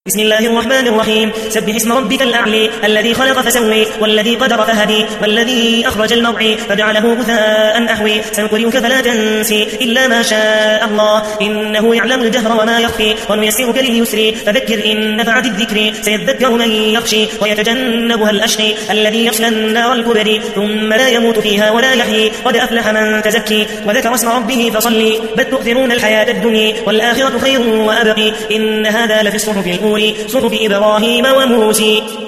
بسم الله الرحمن الرحيم. سبح اسم ربك الأعلى الذي خلق فسوي والذي قدر فهدي والذي أخرج المرعى فجعله غثاء أحوي سنقرئك فلا تنسي إلا ما شاء الله إنه يعلم الجهر وما يخفي ونيسرك لليسر فذكر إن نفعت الذكر سيذكر من يخشي ويتجنبها الأشقي الذي يصلى النار الكبرى ثم لا يموت فيها ولا يحيي قد أفلح من تزكي وذكر اسم ربه فصلي بل تؤثرون الحياة الدنيا والآخرة خير وأبقي إن هذا لفي الصحف الأولى صحف إبراهيم وموسى.